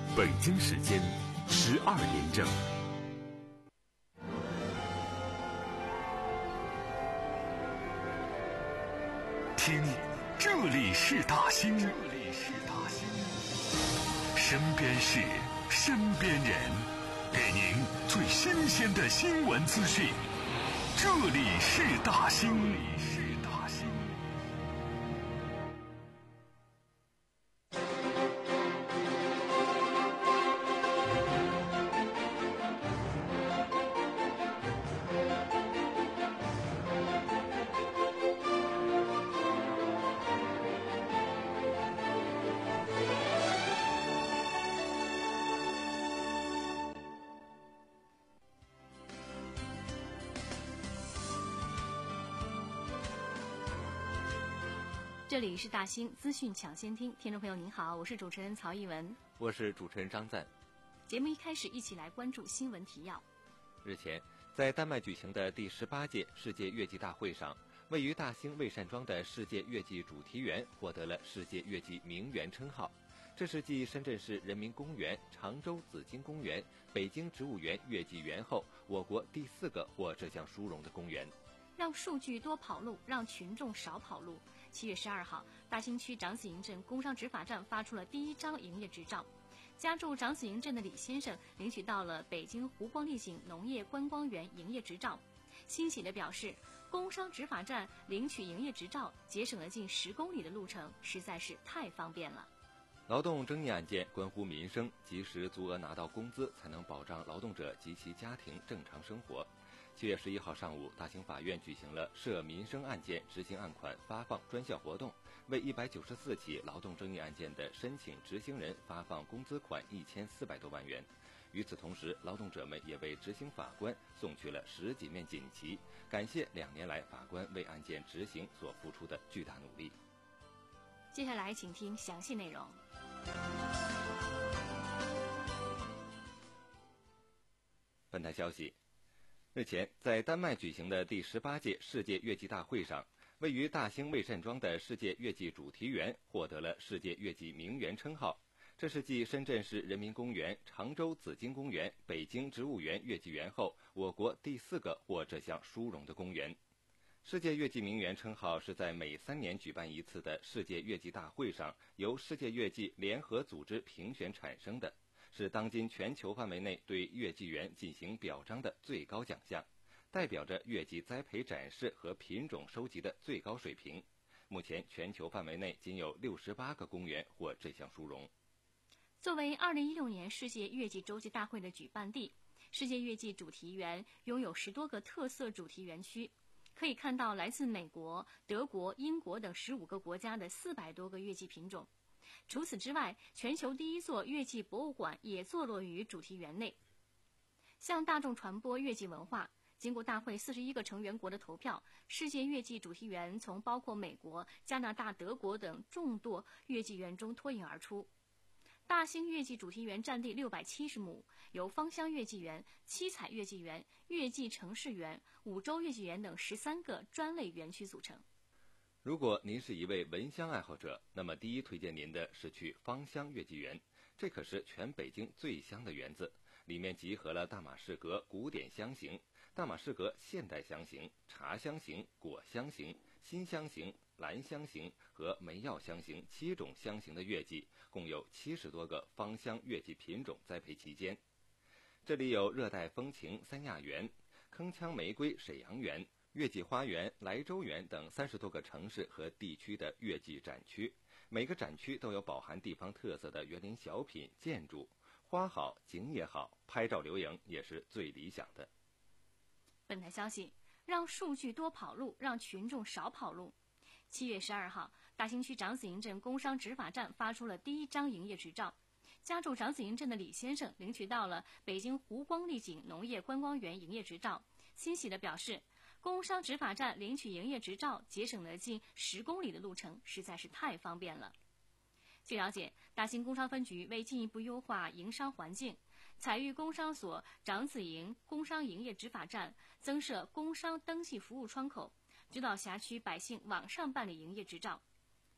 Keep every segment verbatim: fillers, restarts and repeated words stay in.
北京时间十二点整。听，这里是大兴，这里是大兴，身边事，身边人，给您最新鲜的新闻资讯。这里是大兴，这里是大兴。 这里是大兴资讯抢先听，听众朋友您好，我是主持人曹艺文， 我是主持人张赞。 节目一开始，一起来关注新闻提要。 日前，在丹麦举行的第十八届世界月季大会上，位于大兴魏善庄的世界月季主题园获得了世界月季名园称号。这是继深圳市人民公园、常州紫荆公园、北京植物园月季园后，我国第四个获这项殊荣的公园。 让数据多跑路，让群众少跑路。七月十二号，大兴区长子营镇工商执法站发出了第一张营业执照。家住长子营镇的李先生领取到了北京湖光丽景农业观光园营业执照，欣喜地表示，工商执法站领取营业执照，节省了近十公里的路程，实在是太方便了。 劳动争议案件关乎民生，及时足额拿到工资，才能保障劳动者及其家庭正常生活。七月十一号上午，大兴法院举行了涉民生案件执行案款发放专项活动，为一百九十四起劳动争议案件的申请执行人发放工资款一千四百多万元。与此同时，劳动者们也为执行法官送去了十几面锦旗，感谢两年来法官为案件执行所付出的巨大努力。 接下来请听详细内容。 本台消息，日前，在丹麦举行的第十八届世界月季大会上，位于大兴魏善庄的世界月季主题园获得了世界月季名园称号。这是继深圳市人民公园、常州紫荆公园、北京植物园月季园后，我国第四个获这项殊荣的公园。世界月季名园称号是在每三年举办一次的世界月季大会上，由世界月季联合组织评选产生的，是当今全球范围内对月季园进行表彰的最高奖项，代表着月季栽培展示和品种收集的最高水平。目前全球范围内仅有六十八个公园获这项殊荣。 作为二零一六年世界月季洲际大会的举办地，世界月季主题园拥有十多个特色主题园区，可以看到来自美国、德国、英国等十五个国家的四百多个月季品种。除此之外，全球第一座月季博物馆也坐落于主题园内。向大众传播月季文化，经过大会四十一个成员国的投票，世界月季主题园从包括美国、加拿大、德国等众多月季园中脱颖而出。大兴月季主题园占地六百七十亩，由芳香月季园、七彩月季园、月季城市园、五洲月季园等十三个专类园区组成。 如果您是一位闻香爱好者，那么第一推荐您的是去芳香月季园，这可是全北京最香的园子，里面集合了大马士革古典香型、大马士革现代香型、茶香型、果香型、新香型、兰香型和梅药香型七种香型的月季，共有七十多个芳香月季品种栽培期间。这里有热带风情三亚园、铿锵玫瑰沈阳园、月季花园、莱州园等三十多个城市和地区的月季展区，每个展区都有饱含地方特色的园林小品、建筑，花好景也好，拍照留影也是最理想的。 本台消息，让数据多跑路，让群众少跑路。七月十二号，大兴区长子营镇工商执法站发出了第一张营业执照。家住长子营镇的李先生领取到了北京湖光丽景农业观光园营业执照，欣喜地表示，工商执法站领取营业执照，节省了近十公里的路程，实在是太方便了。据了解，大兴工商分局为进一步优化营商环境，采育工商所长子营工商营业执法站增设工商登记服务窗口，指导辖区百姓网上办理营业执照。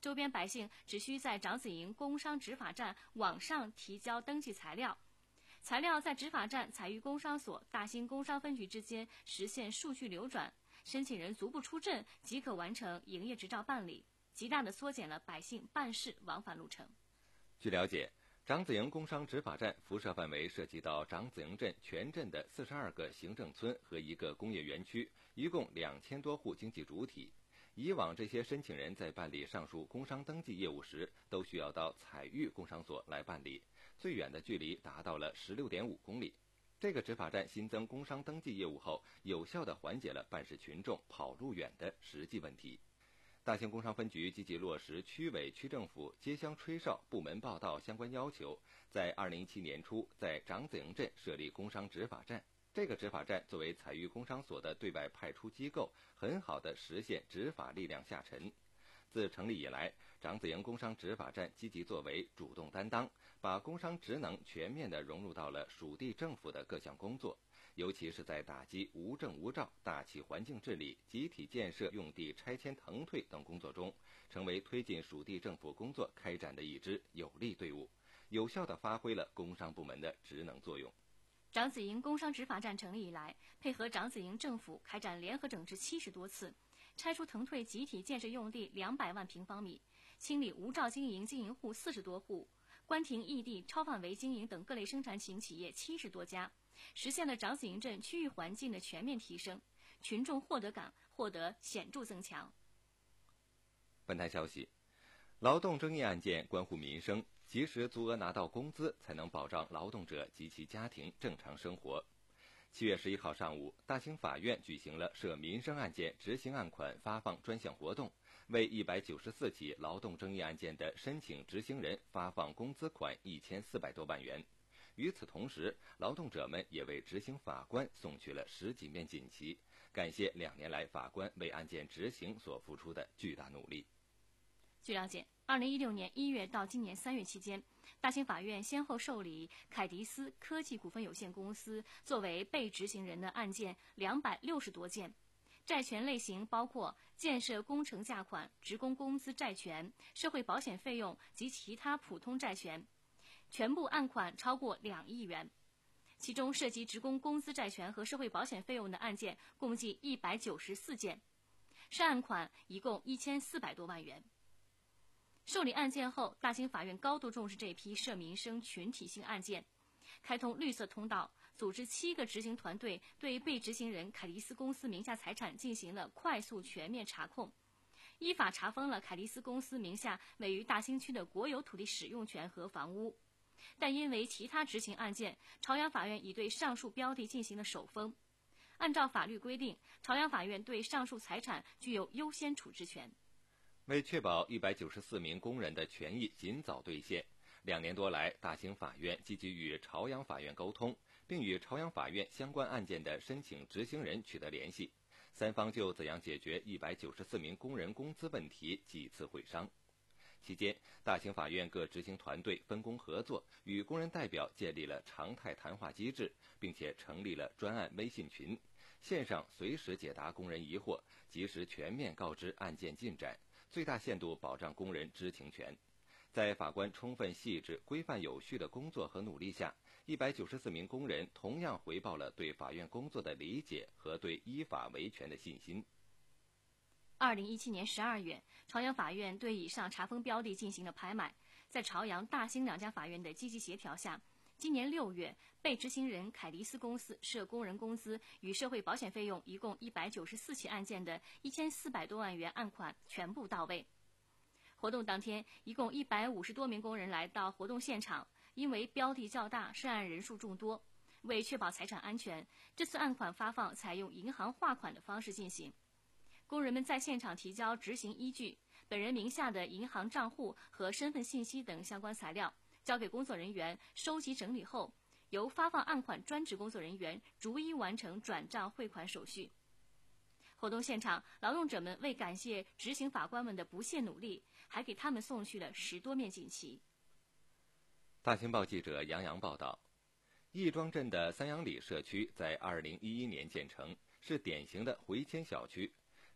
周边百姓只需在长子营工商执法站网上提交登记材料，材料在执法站、采育工商所、大兴工商分局之间实现数据流转，申请人足不出镇即可完成营业执照办理，极大地缩减了百姓办事往返路程。 据了解，长子营工商执法站辐射范围涉及到长子营镇全镇的四十二个行政村和一个工业园区，一共两千多户经济主体。以往这些申请人在办理上述工商登记业务时，都需要到采育工商所来办理，最远的距离达到了 十六点五公里。这个执法站新增工商登记业务后，有效地缓解了办事群众跑路远的实际问题。大兴工商分局积极落实区委区政府街乡吹哨、部门报到相关要求，在二零一七年初在长子营镇设立工商执法站。这个执法站作为采育工商所的对外派出机构，很好地实现执法力量下沉。自成立以来，长子营工商执法站积极作为、主动担当，把工商职能全面地融入到了属地政府的各项工作，尤其是在打击无证无照、大气环境治理、集体建设用地拆迁腾退等工作中，成为推进属地政府工作开展的一支有力队伍，有效地发挥了工商部门的职能作用。 长子营工商执法站成立以来，配合长子营政府开展联合整治七十多次，拆除腾退集体建设用地两百万平方米，清理无照经营经营户四十多户，关停异地超范围经营等各类生产型企业七十多家，实现了长子营镇区域环境的全面提升，群众获得感获得显著增强。 本台消息，劳动争议案件关乎民生，及时足额拿到工资，才能保障劳动者及其家庭正常生活。七月十一号上午，大兴法院举行了涉民生案件执行案款发放专项活动，为一百九十四起劳动争议案件的申请执行人发放工资款一千四百多万元。与此同时，劳动者们也为执行法官送去了十几面锦旗，感谢两年来法官为案件执行所付出的巨大努力。 据了解，二零一六年一月到今年三月期间，大兴法院先后受理凯迪斯科技股份有限公司作为被执行人的案件两百六十多件，债权类型包括建设工程价款、职工工资债权、社会保险费用及其他普通债权，全部案款超过两亿元。其中涉及职工工资债权和社会保险费用的案件共计一百九十四件，涉案款一共一千四百多万元。受理案件后，大兴法院高度重视这批涉民生群体性案件，开通绿色通道，组织七个执行团队对被执行人凯迪斯公司名下财产进行了快速全面查控，依法查封了凯迪斯公司名下位于大兴区的国有土地使用权和房屋。但因为其他执行案件，朝阳法院已对上述标的进行了首封。按照法律规定，朝阳法院对上述财产具有优先处置权。 为确保一百九十四名工人的权益尽早兑现，两年多来，大兴法院积极与朝阳法院沟通，并与朝阳法院相关案件的申请执行人取得联系，三方就怎样解决一百九十四名工人工资问题几次会商。期间，大兴法院各执行团队分工合作，与工人代表建立了常态谈话机制，并且成立了专案微信群，线上随时解答工人疑惑，及时全面告知案件进展，最大限度保障工人知情权。在法官充分细致、规范有序的工作和努力下，一百九十四名工人同样回报了对法院工作的理解和对依法维权的信心。 二零一七年十二月，朝阳法院对以上查封标的进行了拍卖。在朝阳、大兴两家法院的积极协调下，今年六月，被执行人凯迪斯公司涉工人工资与社会保险费用一共一百九十四起案件的一千四百多万元案款全部到位。活动当天，一共一百五十多名工人来到活动现场，因为标的较大，涉案人数众多，为确保财产安全，这次案款发放采用银行划款的方式进行。工人们在现场提交执行依据、本人名下的银行账户和身份信息等相关材料，交给工作人员收集整理后，由发放案款专职工作人员逐一完成转账汇款手续。活动现场，劳动者们为感谢执行法官们的不懈努力，还给他们送去了十多面锦旗。 大兴报记者杨洋报道，亦庄镇的三阳里社区在二零一一年建成，是典型的回迁小区。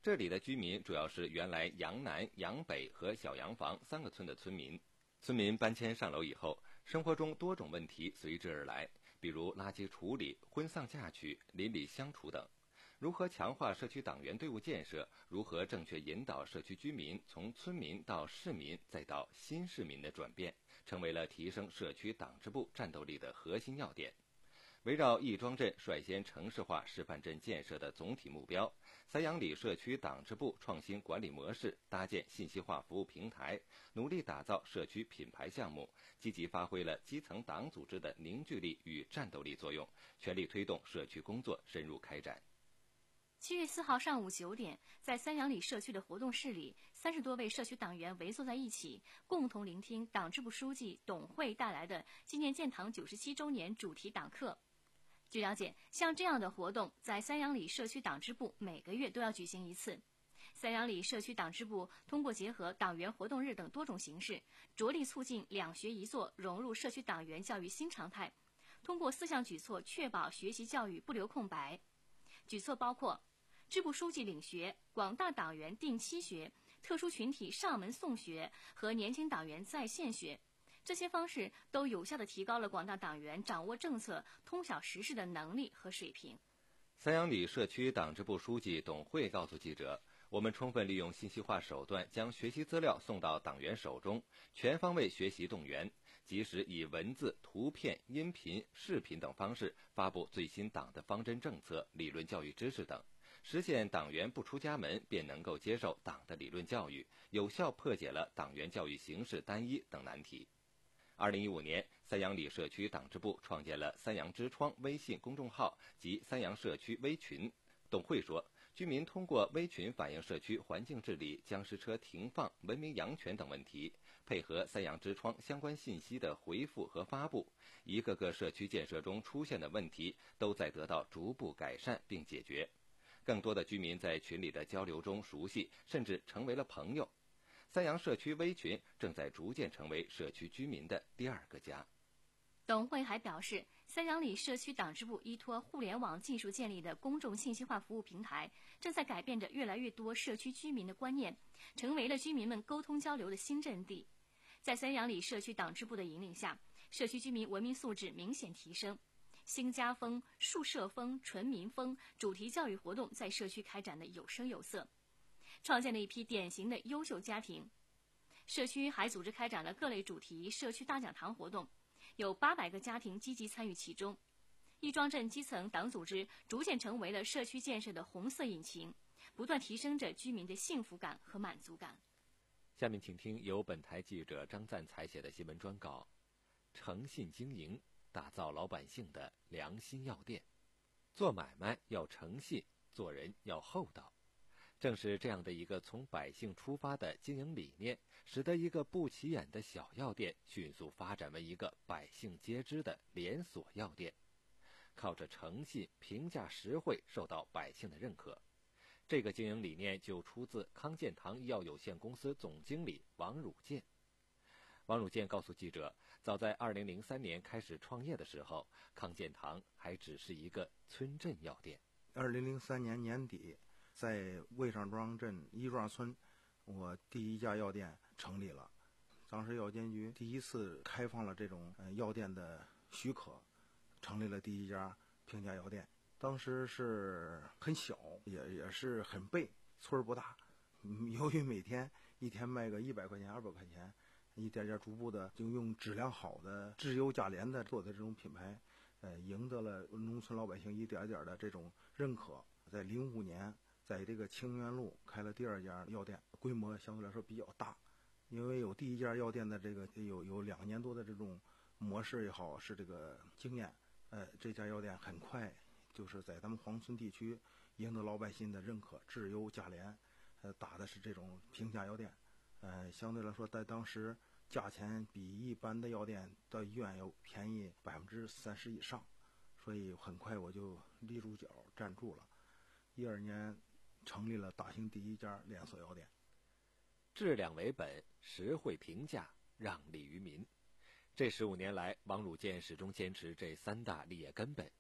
这里的居民主要是原来杨南、杨北和小洋房三个村的村民。村民搬迁上楼以后，生活中多种问题随之而来，比如垃圾处理、婚丧嫁娶、邻里相处等。如何强化社区党员队伍建设，如何正确引导社区居民从村民到市民再到新市民的转变，成为了提升社区党支部战斗力的核心要点。围绕亦庄镇率先城市化示范镇建设的总体目标，三阳里社区党支部创新管理模式，搭建信息化服务平台，努力打造社区品牌项目，积极发挥了基层党组织的凝聚力与战斗力作用，全力推动社区工作深入开展。 七月四号上午九点，在三阳里社区的活动室里，三十多位社区党员围坐在一起，共同聆听党支部书记董慧带来的纪念建党九十七周年主题党课。据了解，像这样的活动在三阳里社区党支部每个月都要举行一次。三阳里社区党支部通过结合党员活动日等多种形式，着力促进两学一做融入社区党员教育新常态，通过四项举措确保学习教育不留空白。举措包括支部书记领学、广大党员定期学、特殊群体上门送学和年轻党员在线学。这些方式都有效地提高了广大党员掌握政策、通晓时事的能力和水平。 三阳里社区党支部书记董慧告诉记者，我们充分利用信息化手段，将学习资料送到党员手中，全方位学习动员，及时以文字、图片、音频、视频等方式发布最新党的方针政策、理论教育知识等，实现党员不出家门便能够接受党的理论教育，有效破解了党员教育形式单一等难题。二零一五年，三阳里社区党支部创建了三阳之窗微信公众号及三阳社区微群。董慧说，居民通过微群反映社区环境治理、僵尸车停放、文明养犬等问题，配合三阳之窗相关信息的回复和发布，一个个社区建设中出现的问题都在得到逐步改善并解决。更多的居民在群里的交流中熟悉，甚至成为了朋友。三阳社区微群正在逐渐成为社区居民的第二个家。 董慧还表示，三阳里社区党支部依托互联网技术建立的公众信息化服务平台，正在改变着越来越多社区居民的观念，成为了居民们沟通交流的新阵地。在三阳里社区党支部的引领下，社区居民文明素质明显提升，新家风、树社风、纯民风主题教育活动在社区开展的有声有色，创建了一批典型的优秀家庭。社区还组织开展了各类主题社区大讲堂活动，有八百个家庭积极参与其中。亦庄镇基层党组织逐渐成为了社区建设的红色引擎，不断提升着居民的幸福感和满足感。 下面请听由本台记者张赞采写的新闻专稿：诚信经营，打造老百姓的良心药店。做买卖要诚信，做人要厚道。正是这样的一个从百姓出发的经营理念，使得一个不起眼的小药店迅速发展为一个百姓皆知的连锁药店。靠着诚信、评价实惠，受到百姓的认可。这个经营理念就出自康健堂医药有限公司总经理王汝健。王汝健告诉记者，早在二零零三年开始创业的时候，康健堂还只是一个村镇药店。 二零零三年年底，在魏上庄镇亦庄村，我第一家药店成立了。当时药监局第一次开放了这种呃药店的许可，成立了第一家平价药店。当时是很小，也也是很背，村儿不大。由于每天一天卖个一百块钱、二百块钱，一点点逐步的就用质量好的质优价廉的做的这种品牌，呃，赢得了农村老百姓一点点的这种认可。在零五年，在这个清源路开了第二家药店，规模相对来说比较大，因为有第一家药店的这个有有两年多的这种模式也好，是这个经验，呃，这家药店很快就是在咱们黄村地区赢得老百姓的认可，质优价廉，呃，打的是这种平价药店，呃，相对来说在当时价钱比一般的药店到医院要便宜百分之三十以上，所以很快我就立住脚站住了。一二年成立了大兴第一家连锁药店。 质量为本，实惠平价，让利于民。这十五年来，王汝健始终坚持这三大立业根本。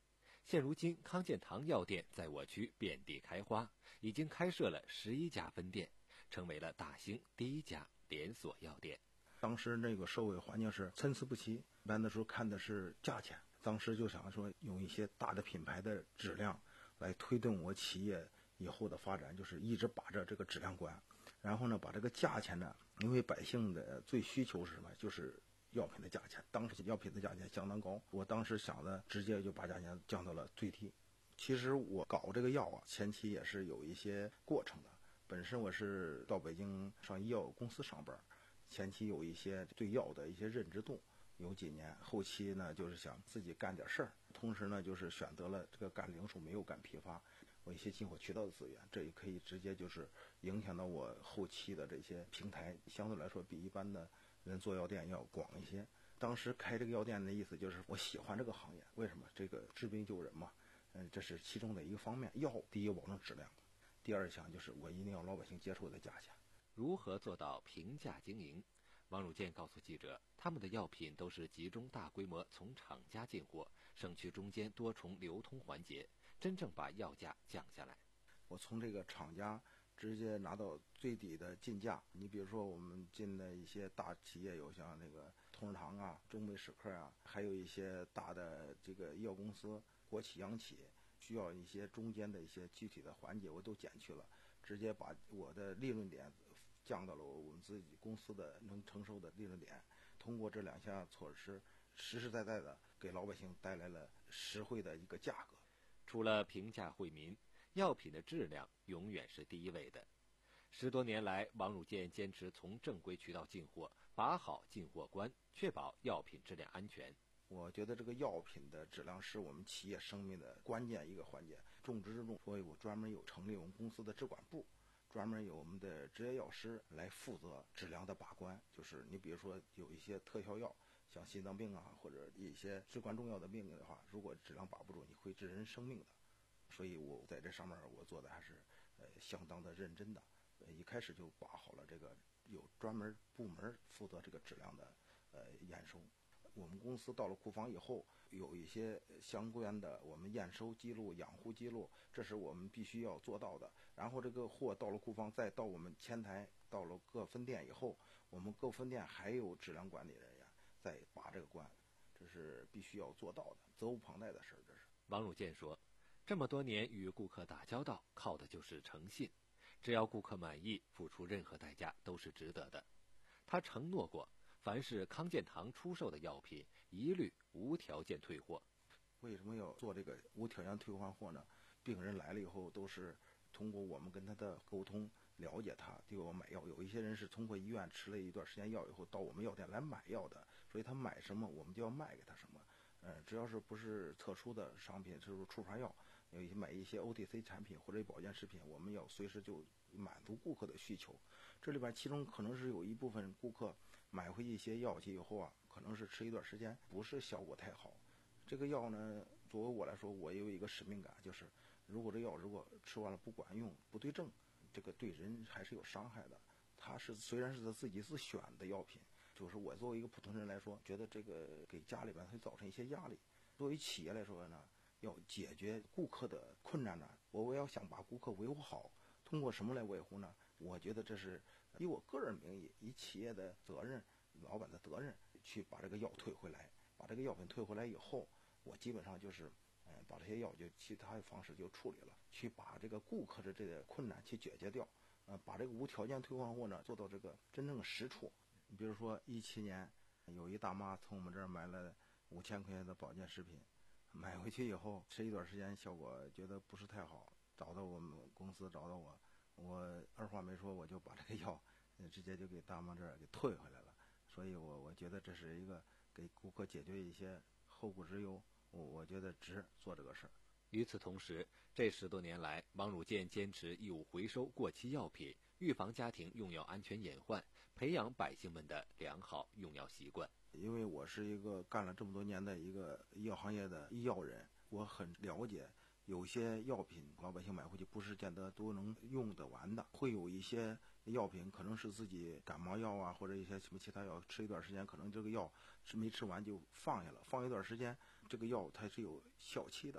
现如今，康健堂药店在我区遍地开花，已经开设了十一家分店，成为了大兴第一家连锁药店。 当时那个社会环境是参差不齐，一般的时候看的是价钱，当时就想说用一些大的品牌的质量来推动我企业以后的发展，就是一直把着这个质量关，然后呢把这个价钱呢，因为百姓的最需求是什么，就是药品的价钱，当时药品的价钱相当高，我当时想的直接就把价钱降到了最低。其实我搞这个药啊，前期也是有一些过程的，本身我是到北京上医药公司上班，前期有一些对药的一些认知度，有几年，后期呢就是想自己干点事儿，同时呢就是选择了这个干零售没有干批发，我一些进货渠道的资源，这也可以直接就是影响到我后期的这些平台，相对来说比一般的人做药店要广一些。当时开这个药店的意思就是我喜欢这个行业，为什么？这个治病救人嘛，嗯，这是其中的一个方面。药第一保证质量，第二项就是我一定要老百姓接受的价钱。 如何做到平价经营？王汝健告诉记者，他们的药品都是集中大规模从厂家进货，省去中间多重流通环节，真正把药价降下来。 我从这个厂家直接拿到最低的进价。你比如说我们进的一些大企业，有像那个同仁堂啊、中美史克啊，还有一些大的这个医药公司、国企、央企，需要一些中间的一些具体的环节，我都减去了，直接把我的利润点降到了我们自己公司的能承受的利润点。通过这两项措施，实实在在的给老百姓带来了实惠的一个价格。 除了平价惠民，药品的质量永远是第一位的。十多年来，王汝健坚持从正规渠道进货，把好进货关，确保药品质量安全。 我觉得这个药品的质量是我们企业生命的关键一个环节，重中之重。所以我专门有成立我们公司的质管部，专门有我们的执业药师来负责质量的把关。就是你比如说有一些特效药，像心脏病啊，或者一些至关重要的病的话，如果质量把不住，你会致人生命的。所以我在这上面我做的还是呃相当的认真的，呃一开始就把好了这个有专门部门负责这个质量的呃验收。我们公司到了库房以后，有一些相关的我们验收记录、养护记录，这是我们必须要做到的。然后这个货到了库房，再到我们前台，到了各分店以后，我们各分店还有质量管理人员在把这个关，这是必须要做到的，责无旁贷的事儿。这是王汝健说，这么多年与顾客打交道，靠的就是诚信，只要顾客满意，付出任何代价都是值得的。他承诺过，凡是康健堂出售的药品，一律无条件退货。 为什么要做这个无条件退换货呢？病人来了以后，都是通过我们跟他的沟通，了解他，对我买药。有一些人是通过医院吃了一段时间药以后，到我们药店来买药的，所以他买什么，我们就要卖给他什么。呃，只要是不是特殊的商品，就是处方药，有一些买一些 O T C 产品或者保健食品，我们要随时就满足顾客的需求。这里边其中可能是有一部分顾客买回一些药剂以后啊，可能是吃一段时间不是效果太好。这个药呢，作为我来说，我也有一个使命感，就是如果这药如果吃完了不管用、不对症，这个对人还是有伤害的。它是虽然是他自己自选的药品，就是我作为一个普通人来说，觉得这个给家里边会造成一些压力。作为企业来说呢，要解决顾客的困难呢，我我要想把顾客维护好，通过什么来维护呢？我觉得这是以我个人名义，以企业的责任、老板的责任去把这个药退回来。把这个药品退回来以后，我基本上就是，嗯、呃，把这些药就其他的方式就处理了，去把这个顾客的这个困难去解决掉，呃，把这个无条件退换货呢做到这个真正的实处。你比如说一七年，有一大妈从我们这儿买了五千块钱的保健食品，买回去以后吃一段时间，效果觉得不是太好，找到我们公司找到我，我二话没说我就把这个药，呃，直接就给大妈这儿给退回来了。所以我我觉得这是一个给顾客解决一些后顾之忧，我我觉得值做这个事儿。 与此同时，这十多年来，王汝健坚持义务回收过期药品，预防家庭用药安全隐患，培养百姓们的良好用药习惯。 因为我是一个干了这么多年的一个医药行业的医药人，我很了解有些药品老百姓买回去不是见得都能用得完的，会有一些药品可能是自己感冒药啊，或者一些什么其他药，吃一段时间可能这个药吃没吃完就放下了，放一段时间这个药它是有效期的，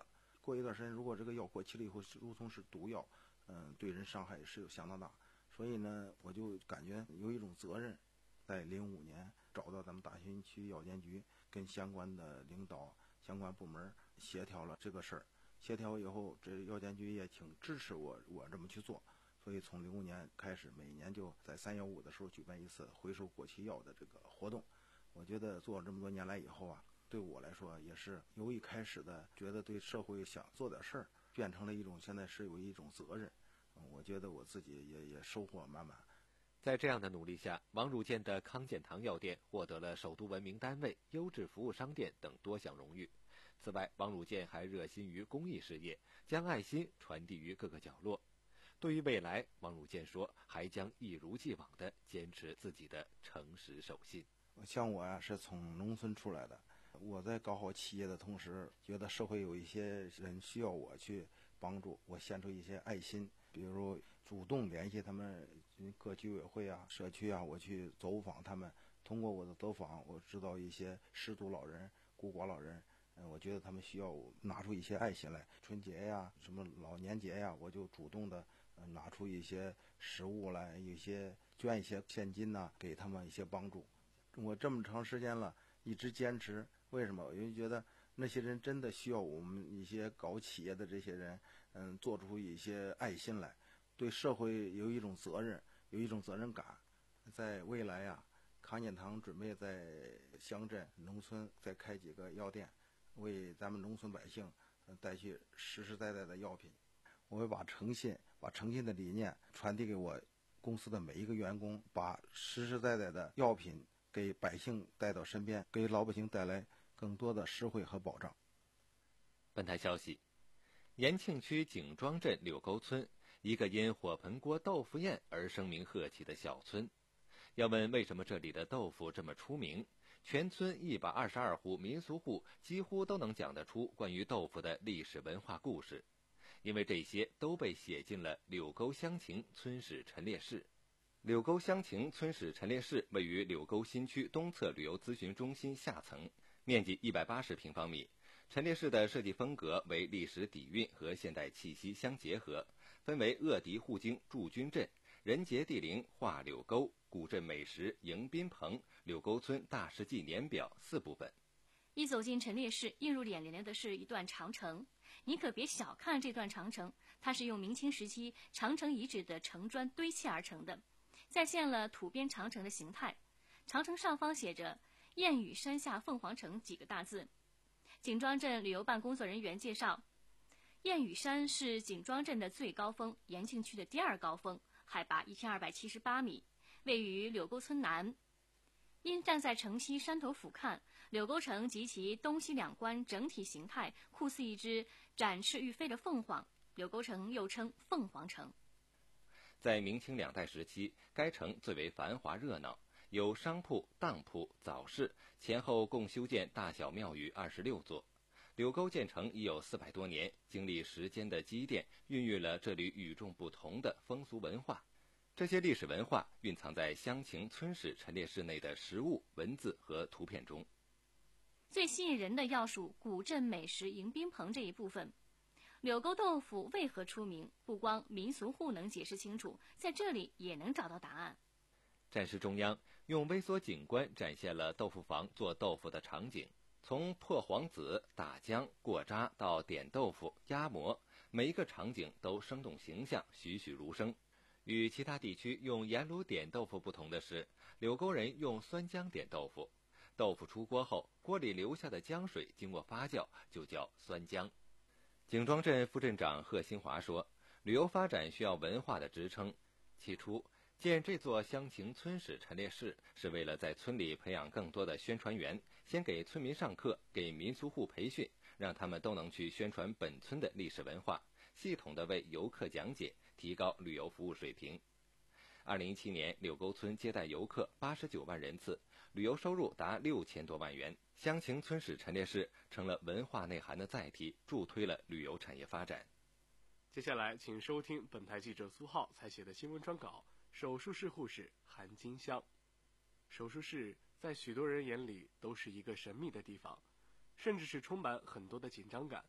过一段时间，如果这个药过期了以后，如同是毒药，嗯、呃，对人伤害是有相当大。所以呢，我就感觉有一种责任，在零五年找到咱们大兴区药监局，跟相关的领导、相关部门协调了这个事儿。协调以后，这药监局也挺支持我，我这么去做。所以从零五年开始，每年就在三幺五的时候举办一次回收过期药的这个活动。我觉得做了这么多年来以后啊，对我来说也是由一开始的觉得对社会想做点事儿，变成了一种现在是有一种责任。嗯，我觉得我自己也也收获满满。 在这样的努力下，王汝建的康健堂药店获得了首都文明单位、优质服务商店等多项荣誉。此外，王汝建还热心于公益事业，将爱心传递于各个角落。对于未来，王汝建说，还将一如既往地坚持自己的诚实守信。 像我呀、啊，是从农村出来的，我在搞好企业的同时，觉得社会有一些人需要我去帮助，我献出一些爱心，比如主动联系他们各居委会啊、社区啊，我去走访他们。通过我的走访，我知道一些失独老人、孤寡老人，嗯，我觉得他们需要我拿出一些爱心来。春节呀、什么老年节呀，我就主动的呃拿出一些食物来，有些捐一些现金呐、啊，给他们一些帮助。我这么长时间了，一直坚持，为什么？因为觉得那些人真的需要我们一些搞企业的这些人，嗯，做出一些爱心来，对社会有一种责任，有一种责任感。在未来呀、啊，康健堂准备在乡镇、农村再开几个药店，为咱们农村百姓带去实实在在的药品。我会把诚信、把诚信的理念传递给我公司的每一个员工，把实实在在的药品给百姓带到身边，给老百姓带来更多的实惠和保障。 本台消息，延庆区景庄镇柳沟村，一个因火盆锅豆腐宴而声名鹤起的小村。要问为什么这里的豆腐这么出名，全村一百二十二户民俗户几乎都能讲得出关于豆腐的历史文化故事，因为这些都被写进了柳沟乡情村史陈列室。柳沟乡情村史陈列室位于柳沟新区东侧旅游咨询中心下层，面积一百八十平方米。陈列室的设计风格为历史底蕴和现代气息相结合，分为鄂迪护京驻军镇、人杰地灵画柳沟、古镇美食迎宾棚、柳沟村大事记年表四部分。 一走进陈列室，映入眼帘的是一段长城。你可别小看这段长城，它是用明清时期长城遗址的城砖堆砌而成的，再现了土边长城的形态。长城上方写着“燕语山下凤凰城”几个大字。景庄镇旅游办工作人员介绍，燕语山是景庄镇的最高峰，延庆区的第二高峰，海拔一千二百七十八米，位于柳沟村南。因站在城西山头俯瞰，柳沟城及其东西两关整体形态酷似一只展翅欲飞的凤凰，柳沟城又称凤凰城。 在明清两代时期，该城最为繁华热闹，有商铺、当铺、早市，前后共修建大小庙宇二十六座。柳沟建成已有四百多年，经历时间的积淀，孕育了这里与众不同的风俗文化。这些历史文化蕴藏在乡情村史陈列室内的实物、文字和图片中。 最吸引人的要数古镇美食迎宾棚这一部分。柳沟豆腐为何出名？不光民俗户能解释清楚，在这里也能找到答案。 展示中央用微缩景观展现了豆腐房做豆腐的场景，从破黄子、打浆、过渣到点豆腐、压模，每一个场景都生动形象，栩栩如生。与其他地区用盐卤点豆腐不同的是，柳沟人用酸浆点豆腐。豆腐出锅后，锅里留下的浆水经过发酵，就叫酸浆。景庄镇副镇长贺新华说，旅游发展需要文化的支撑。起初，建这座乡情村史陈列室是为了在村里培养更多的宣传员，先给村民上课，给民俗户培训，让他们都能去宣传本村的历史文化，系统地为游客讲解，提高旅游服务水平。二零一七年，柳沟村接待游客八十九万人次，旅游收入达六千多万元。乡情村史陈列室成了文化内涵的载体，助推了旅游产业发展。 接下来，请收听本台记者苏浩采写的新闻专稿：手术室护士韩金香。手术室在许多人眼里都是一个神秘的地方，甚至是充满很多的紧张感。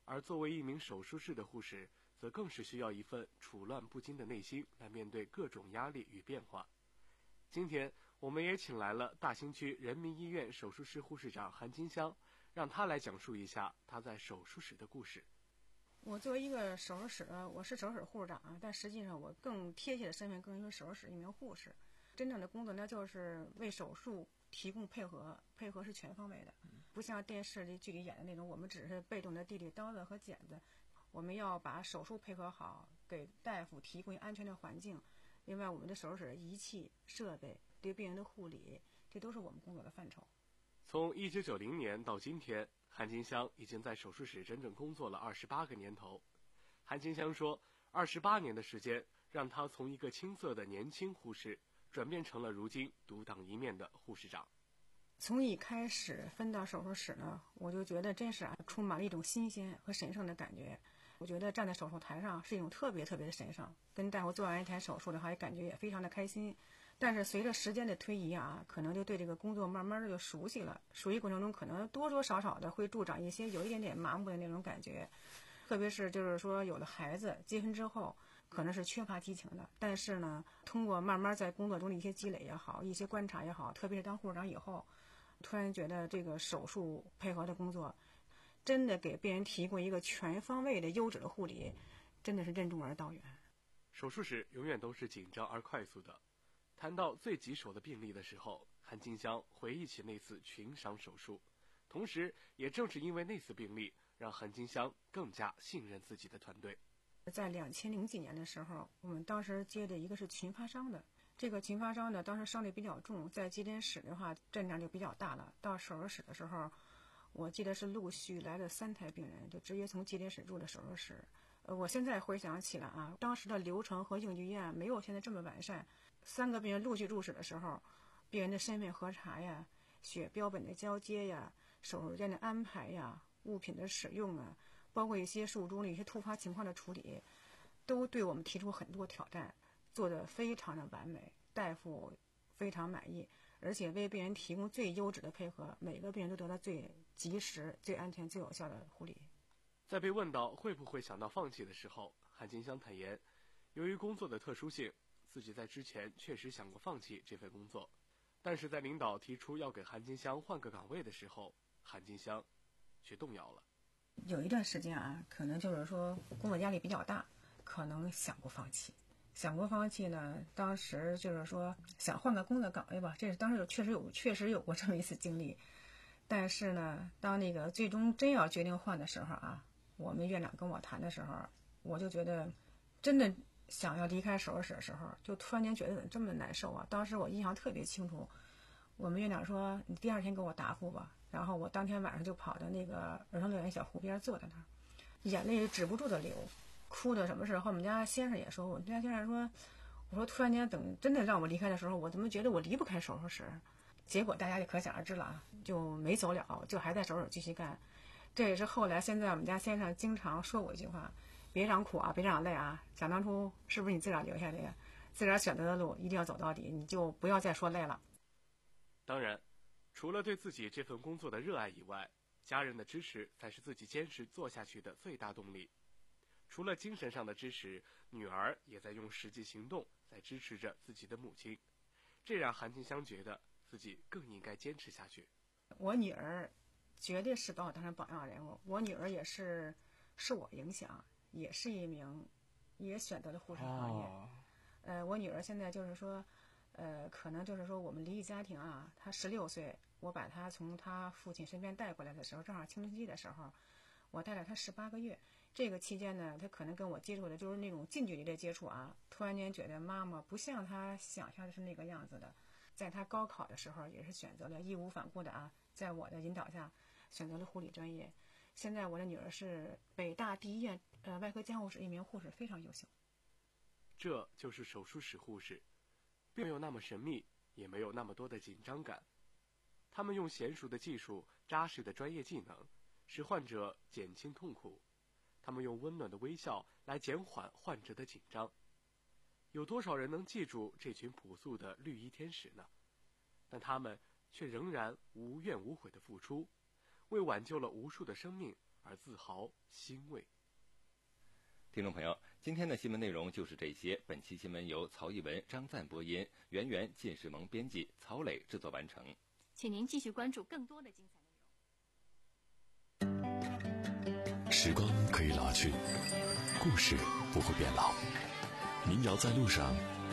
而作为一名手术室的护士，则更是需要一份处乱不惊的内心来面对各种压力与变化。今天我们也请来了大兴区人民医院手术室护士长韩金香，让她来讲述一下她在手术室的故事。 我作为一个手术室，我是手术室护士长，但实际上我更贴切的身份更是手术室一名护士。真正的工作呢，就是为手术提供配合，配合是全方位的，不像电视里剧里演的那种，我们只是被动的递递刀子和剪子。我们要把手术配合好，给大夫提供安全的环境。另外，我们的手术室的仪器设备、对病人的护理，这都是我们工作的范畴。 从一九九零年到今天，韩金香已经在手术室整整工作了二十八个年头。韩金香说，二十八年的时间，让她从一个青涩的年轻护士，转变成了如今独当一面的护士长。 从一开始分到手术室呢，我就觉得真是啊，充满了一种新鲜和神圣的感觉。我觉得站在手术台上是一种特别特别的神圣，跟大夫做完一台手术的话，也感觉也非常的开心。但是随着时间的推移啊，可能就对这个工作慢慢的就熟悉了。熟悉过程中，可能多多少少的会助长一些有一点点麻木的那种感觉。特别是就是说，有了孩子结婚之后，可能是缺乏激情的。但是呢，通过慢慢在工作中的一些积累也好，一些观察也好，特别是当护士长以后，突然觉得这个手术配合的工作，真的给病人提供一个全方位的优质的护理，真的是任重而道远。 手术室永远都是紧张而快速的。谈到最棘手的病例的时候，韩金香回忆起那次群伤手术，同时也正是因为那次病例，让韩金香更加信任自己的团队。 在两千零几年的时候，我们当时接的一个是群发伤的，这个群发伤呢，当时伤力比较重，在急诊室的话阵仗就比较大了。到手术室的时候，我记得是陆续来了三台病人，就直接从急诊室入了手术室。呃，我现在回想起来啊，当时的流程和应急医案没有现在这么完善。三个病人陆续入室的时候，病人的身份核查呀、血标本的交接呀、手术间的安排呀、物品的使用啊，包括一些术中的一些突发情况的处理，都对我们提出很多挑战，做得非常的完美，大夫非常满意，而且为病人提供最优质的配合，每个病人都得到最及时、最安全、最有效的护理。 在被问到会不会想到放弃的时候，韩金香坦言，由于工作的特殊性，自己在之前确实想过放弃这份工作，但是在领导提出要给韩金香换个岗位的时候，韩金香却动摇了。 有一段时间啊，可能就是说工作压力比较大，可能想过放弃。想过放弃呢，当时就是说想换个工作岗位吧，这是当时有确实有确实有过这么一次经历。但是呢，当那个最终真要决定换的时候啊，我们院长跟我谈的时候，我就觉得真的想要离开手术室的时候，就突然间觉得怎么这么难受啊！当时我印象特别清楚，我们院长说你第二天给我答复吧，然后我当天晚上就跑到那个儿童乐园小湖边坐在那儿，眼泪止不住的流，哭的什么事和我们家先生也说，我们家先生说，我说突然间等真的让我离开的时候，我怎么觉得我离不开手术室？结果大家就可想而知了，就没走了，就还在手术室继续干。这也是后来现在我们家先生经常说过一句话，别让苦啊，别让泪啊，想当初是不是你自个儿留下的呀？自个儿选择的路一定要走到底，你就不要再说累了。 当然，除了对自己这份工作的热爱以外，家人的支持才是自己坚持做下去的最大动力。除了精神上的支持，女儿也在用实际行动在支持着自己的母亲，这让韩金香觉得自己更应该坚持下去。 我女儿绝对是把我当成榜样人物，我女儿也是受我影响，也是一名也选择了护士行业。哦、呃，我女儿现在就是说，呃，可能就是说我们离异家庭啊，她十六岁，我把她从她父亲身边带过来的时候，正好青春期的时候，我带了她十八个月。这个期间呢，她可能跟我接触的就是那种近距离的接触啊，突然间觉得妈妈不像她想象的是那个样子的。在她高考的时候，也是选择了义无反顾的啊，在我的引导下选择了护理专业。现在我的女儿是北大第一院呃外科监护室一名护士，非常优秀。 这就是手术室护士，并没有那么神秘，也没有那么多的紧张感。他们用娴熟的技术、扎实的专业技能，使患者减轻痛苦。他们用温暖的微笑来减缓患者的紧张。有多少人能记住这群朴素的绿衣天使呢？但他们却仍然无怨无悔的付出，为挽救了无数的生命而自豪欣慰。 听众朋友，今天的新闻内容就是这些。本期新闻由曹一文、张赞播音，圆圆、靳世萌编辑，曹磊制作完成。 请您继续关注更多的精彩内容。时光可以老去，故事不会变老。民谣在路上，